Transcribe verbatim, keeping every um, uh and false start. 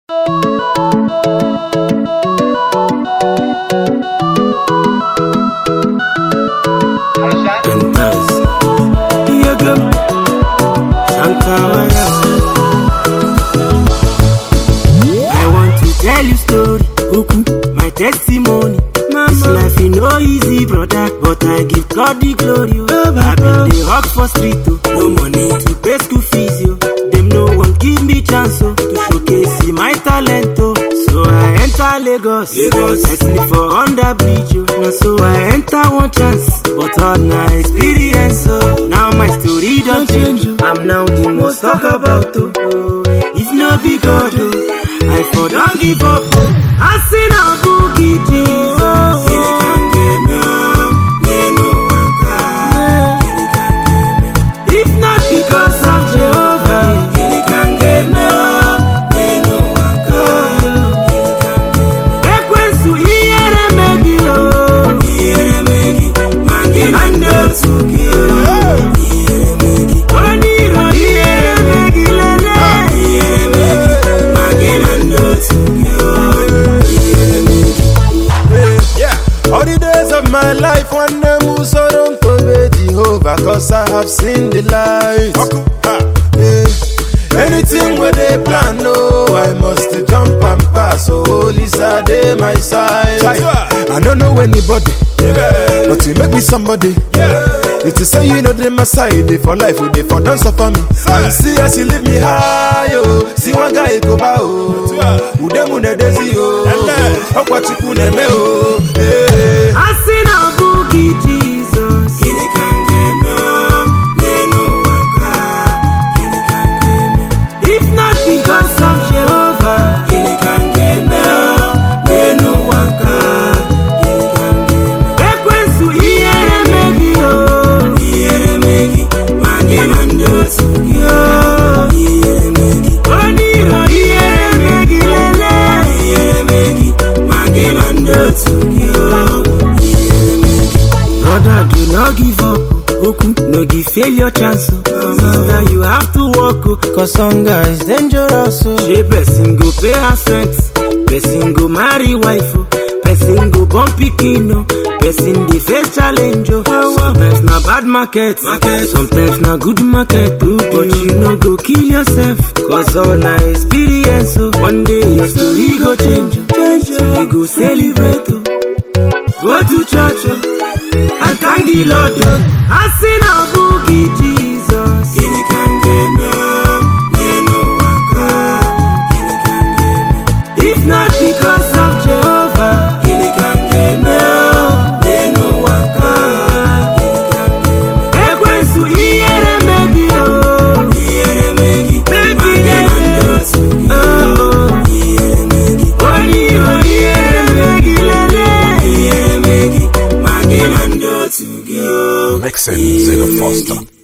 Tell you story, Oku, my testimony. Mama. This life is no easy, brother, but I give God the glory. Oh. I been dey hawk for street, oh. No money to pay school fees, yo. Them no one give me chance, oh, to showcase my talent, oh. So I enter Lagos, Lagos. I sleep for under bridge, oh. Now so I enter one chance, but all my experience, oh. Now my story don't change, oh. I'm now the most talk about, oh. If no be God, oh, I for don't give up. I see now boogie Jesus. If not because of Jehovah, Ekwensu iyere megilo, ando tsukio, oniro iyere megilele. All the days of my life, one day moves so don't obey Jehovah, cause I have seen the light. Yeah. Anything where they plan, no, I must jump and pass. So holy Saturday, my side. I don't know anybody, yeah, but you make me somebody. Yeah. It is say you know they my side, they for life, they for dance for me. And see as you leave me high, oh. See one guy go by, oh. Ude mune desi, oh. Akwa chiku neme, oh. I see now boogie Jesus. If not because of Jehovah, Ekwensu iyere megilo, oniro iyere megilele. Brother, do not give up, Oku, no give failure chance. Sister, you have to walk, cause hunger is dangerous. She person go pay her rent, person go marry wife, person go born pikin, person dey face challenge. Sometimes na bad market, sometimes na good market, but you no go kill yourself, cause all na experience. One day your story go change, so you go celebrate, go to church, and thank the Lord. I see now boogie Jesus. If not because of Jehovah, Ekwensu iyere megilo, oniro iyere megilele. Mixing Zeno Foster.